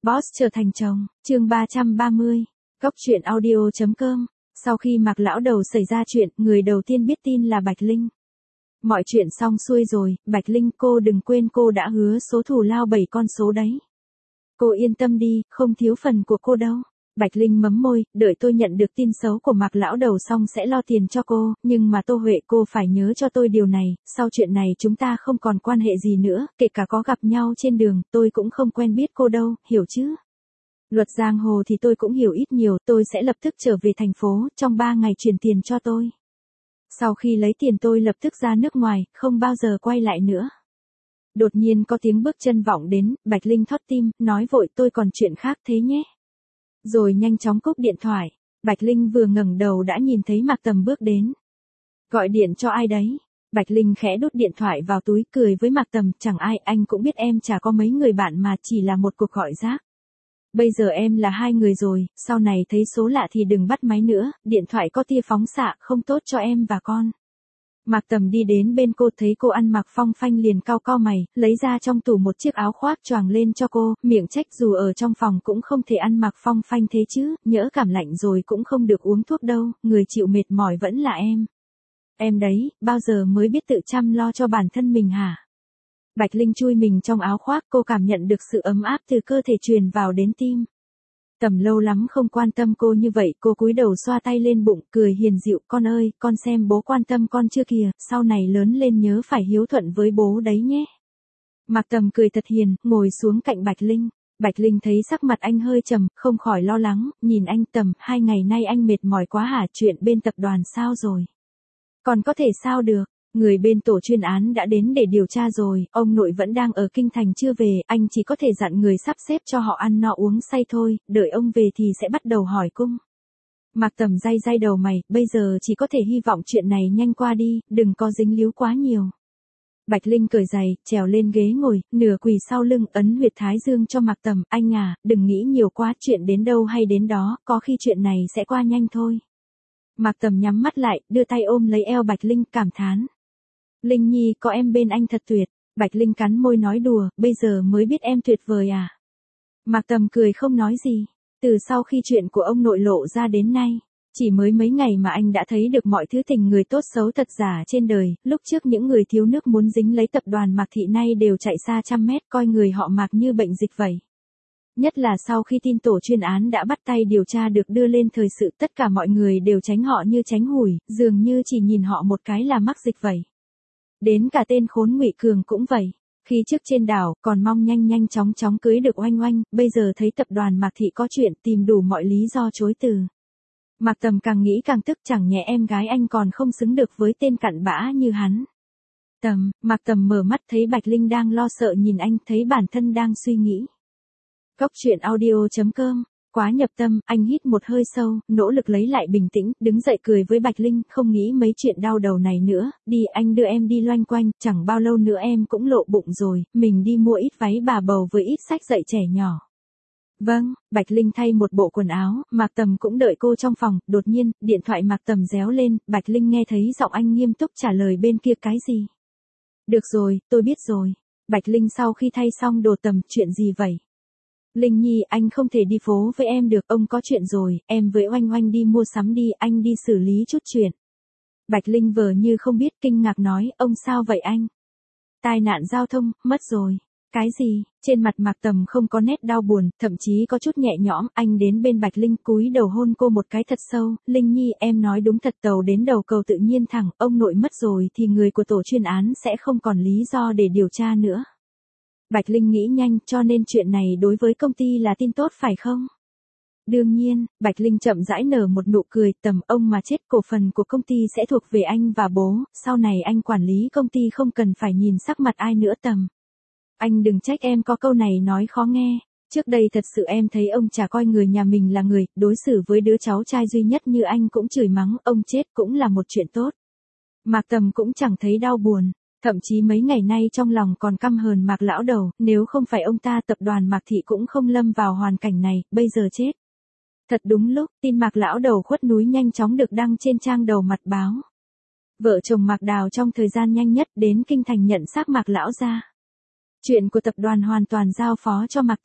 Boss trở thành chồng, chương 330, Cốc truyện audio.com. Sau khi Mạc lão đầu xảy ra chuyện, người đầu tiên biết tin là Bạch Linh. Mọi chuyện xong xuôi rồi, Bạch Linh cô đừng quên cô đã hứa số thù lao 7 con số đấy. Cô yên tâm đi, không thiếu phần của cô đâu. Bạch Linh mấm môi, đợi tôi nhận được tin xấu của Mạc lão đầu xong sẽ lo tiền cho cô, nhưng mà Tô Huệ cô phải nhớ cho tôi điều này, sau chuyện này chúng ta không còn quan hệ gì nữa, kể cả có gặp nhau trên đường, tôi cũng không quen biết cô đâu, hiểu chứ? Luật giang hồ thì tôi cũng hiểu ít nhiều, tôi sẽ lập tức trở về thành phố, trong 3 ngày chuyển tiền cho tôi. Sau khi lấy tiền tôi lập tức ra nước ngoài, không bao giờ quay lại nữa. Đột nhiên có tiếng bước chân vọng đến, Bạch Linh thót tim, nói vội tôi còn chuyện khác thế nhé. Rồi nhanh chóng cúp điện thoại, Bạch Linh vừa ngẩng đầu đã nhìn thấy Mạc Tầm bước đến. Gọi điện cho ai đấy? Bạch Linh khẽ đút điện thoại vào túi cười với Mạc Tầm, chẳng ai, anh cũng biết em chả có mấy người bạn mà chỉ là một cuộc gọi rác. Bây giờ em là 2 người rồi, sau này thấy số lạ thì đừng bắt máy nữa, điện thoại có tia phóng xạ, không tốt cho em và con. Mạc Tầm đi đến bên cô thấy cô ăn mặc phong phanh liền cau cau mày, lấy ra trong tủ một chiếc áo khoác choàng lên cho cô, miệng trách dù ở trong phòng cũng không thể ăn mặc phong phanh thế chứ, nhỡ cảm lạnh rồi cũng không được uống thuốc đâu, người chịu mệt mỏi vẫn là em. Em đấy, bao giờ mới biết tự chăm lo cho bản thân mình hả? Bạch Linh chui mình trong áo khoác, cô cảm nhận được sự ấm áp từ cơ thể truyền vào đến tim. Tầm lâu lắm không quan tâm cô như vậy, cô cúi đầu xoa tay lên bụng, cười hiền dịu, con ơi, con xem bố quan tâm con chưa kìa, sau này lớn lên nhớ phải hiếu thuận với bố đấy nhé. Mạc Tầm cười thật hiền, ngồi xuống cạnh Bạch Linh. Bạch Linh thấy sắc mặt anh hơi trầm, không khỏi lo lắng, nhìn anh Tầm, 2 ngày nay anh mệt mỏi quá hả, chuyện bên tập đoàn sao rồi? Còn có thể sao được? Người bên tổ chuyên án đã đến để điều tra rồi, ông nội vẫn đang ở kinh thành chưa về, anh chỉ có thể dặn người sắp xếp cho họ ăn no uống say thôi, đợi ông về thì sẽ bắt đầu hỏi cung. Mạc Tầm day day đầu mày, bây giờ chỉ có thể hy vọng chuyện này nhanh qua đi, đừng có dính líu quá nhiều. Bạch Linh cởi giày, trèo lên ghế ngồi, nửa quỳ sau lưng, ấn huyệt thái dương cho Mạc Tầm, anh à, đừng nghĩ nhiều quá, chuyện đến đâu hay đến đó, có khi chuyện này sẽ qua nhanh thôi. Mạc Tầm nhắm mắt lại, đưa tay ôm lấy eo Bạch Linh, cảm thán. Linh Nhi, có em bên anh thật tuyệt. Bạch Linh cắn môi nói đùa, bây giờ mới biết em tuyệt vời à. Mạc Tầm cười không nói gì. Từ sau khi chuyện của ông nội lộ ra đến nay, chỉ mới mấy ngày mà anh đã thấy được mọi thứ tình người tốt xấu thật giả trên đời, lúc trước những người thiếu nước muốn dính lấy tập đoàn Mạc Thị nay đều chạy xa trăm mét, coi người họ Mạc như bệnh dịch vậy. Nhất là sau khi tin tổ chuyên án đã bắt tay điều tra được đưa lên thời sự, tất cả mọi người đều tránh họ như tránh hủi, dường như chỉ nhìn họ một cái là mắc dịch vậy. Đến cả tên khốn Ngụy Cường cũng vậy, khi trước trên đảo còn mong nhanh nhanh chóng chóng cưới được Oanh Oanh, bây giờ thấy tập đoàn Mạc Thị có chuyện tìm đủ mọi lý do chối từ. Mạc Tầm càng nghĩ càng tức, chẳng nhẽ em gái anh còn không xứng được với tên cặn bã như hắn. Mạc Tầm mở mắt thấy Bạch Linh đang lo sợ nhìn anh, thấy bản thân đang suy nghĩ. Cốc truyện audio.com. Quá nhập tâm, anh hít một hơi sâu, nỗ lực lấy lại bình tĩnh, đứng dậy cười với Bạch Linh, không nghĩ mấy chuyện đau đầu này nữa, đi anh đưa em đi loanh quanh, chẳng bao lâu nữa em cũng lộ bụng rồi, mình đi mua ít váy bà bầu với ít sách dạy trẻ nhỏ. Vâng, Bạch Linh thay một bộ quần áo, Mạc Tầm cũng đợi cô trong phòng, đột nhiên, điện thoại Mạc Tầm réo lên, Bạch Linh nghe thấy giọng anh nghiêm túc trả lời bên kia cái gì. Được rồi, tôi biết rồi. Bạch Linh sau khi thay xong đồ Tầm, chuyện gì vậy? Linh Nhi, anh không thể đi phố với em được, ông có chuyện rồi, em với Oanh Oanh đi mua sắm đi, anh đi xử lý chút chuyện. Bạch Linh vờ như không biết, kinh ngạc nói, ông sao vậy anh? Tai nạn giao thông, mất rồi. Cái gì? Trên mặt Mạc Tầm không có nét đau buồn, thậm chí có chút nhẹ nhõm, anh đến bên Bạch Linh cúi đầu hôn cô một cái thật sâu, Linh Nhi, em nói đúng thật, tàu đến đầu cầu tự nhiên thẳng, ông nội mất rồi thì người của tổ chuyên án sẽ không còn lý do để điều tra nữa. Bạch Linh nghĩ nhanh, cho nên chuyện này đối với công ty là tin tốt phải không? Đương nhiên, Bạch Linh chậm rãi nở một nụ cười, Tầm, ông mà chết cổ phần của công ty sẽ thuộc về anh và bố, sau này anh quản lý công ty không cần phải nhìn sắc mặt ai nữa Tầm. Anh đừng trách em có câu này nói khó nghe, trước đây thật sự em thấy ông chả coi người nhà mình là người, đối xử với đứa cháu trai duy nhất như anh cũng chửi mắng, ông chết cũng là một chuyện tốt. Mạc Tầm cũng chẳng thấy đau buồn. Thậm chí mấy ngày nay trong lòng còn căm hờn Mạc lão đầu, nếu không phải ông ta tập đoàn Mạc Thị cũng không lâm vào hoàn cảnh này, bây giờ chết. Thật đúng lúc, tin Mạc lão đầu khuất núi nhanh chóng được đăng trên trang đầu mặt báo. Vợ chồng Mạc Đào trong thời gian nhanh nhất đến kinh thành nhận xác Mạc lão ra. Chuyện của tập đoàn hoàn toàn giao phó cho Mạc Tầm.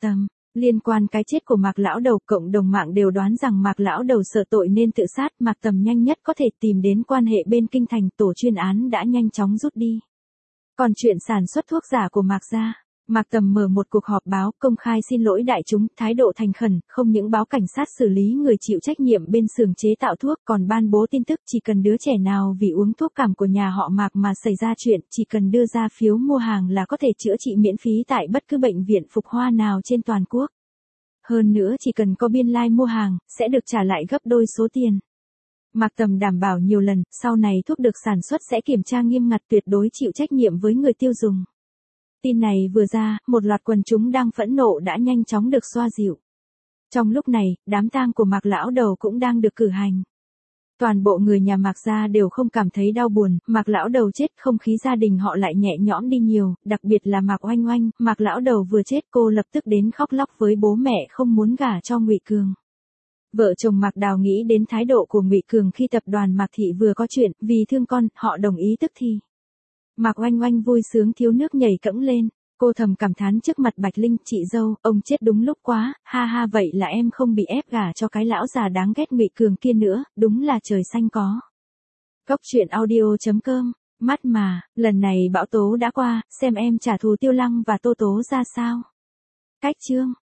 Liên quan cái chết của Mạc lão đầu, cộng đồng mạng đều đoán rằng Mạc lão đầu sợ tội nên tự sát, Mạc Tầm nhanh nhất có thể tìm đến quan hệ bên kinh thành, tổ chuyên án đã nhanh chóng rút đi. Còn chuyện sản xuất thuốc giả của Mạc gia, Mạc Tầm mở một cuộc họp báo công khai xin lỗi đại chúng, thái độ thành khẩn, không những báo cảnh sát xử lý người chịu trách nhiệm bên xưởng chế tạo thuốc, còn ban bố tin tức chỉ cần đứa trẻ nào vì uống thuốc cảm của nhà họ Mạc mà xảy ra chuyện, chỉ cần đưa ra phiếu mua hàng là có thể chữa trị miễn phí tại bất cứ bệnh viện Phục Hoa nào trên toàn quốc. Hơn nữa chỉ cần có biên lai mua hàng, sẽ được trả lại gấp đôi số tiền. Mạc Tầm đảm bảo nhiều lần, sau này thuốc được sản xuất sẽ kiểm tra nghiêm ngặt, tuyệt đối chịu trách nhiệm với người tiêu dùng. Tin này vừa ra, một loạt quần chúng đang phẫn nộ đã nhanh chóng được xoa dịu. Trong lúc này, đám tang của Mạc lão đầu cũng đang được cử hành. Toàn bộ người nhà Mạc gia đều không cảm thấy đau buồn, Mạc lão đầu chết không khí gia đình họ lại nhẹ nhõm đi nhiều, đặc biệt là Mạc Oanh Oanh, Mạc lão đầu vừa chết cô lập tức đến khóc lóc với bố mẹ không muốn gả cho Ngụy Cường. Vợ chồng Mạc Đào nghĩ đến thái độ của Ngụy Cường khi tập đoàn Mạc Thị vừa có chuyện, vì thương con, họ đồng ý tức thì. Mạc Oanh Oanh vui sướng thiếu nước nhảy cẫng lên, cô thầm cảm thán trước mặt Bạch Linh, chị dâu, ông chết đúng lúc quá, ha ha, vậy là em không bị ép gả cho cái lão già đáng ghét Ngụy Cường kia nữa, đúng là trời xanh có. Cốc truyện audio.com, mắt mà, lần này bão tố đã qua, xem em trả thù Tiêu Lăng và Tô Tố ra sao. Cách chương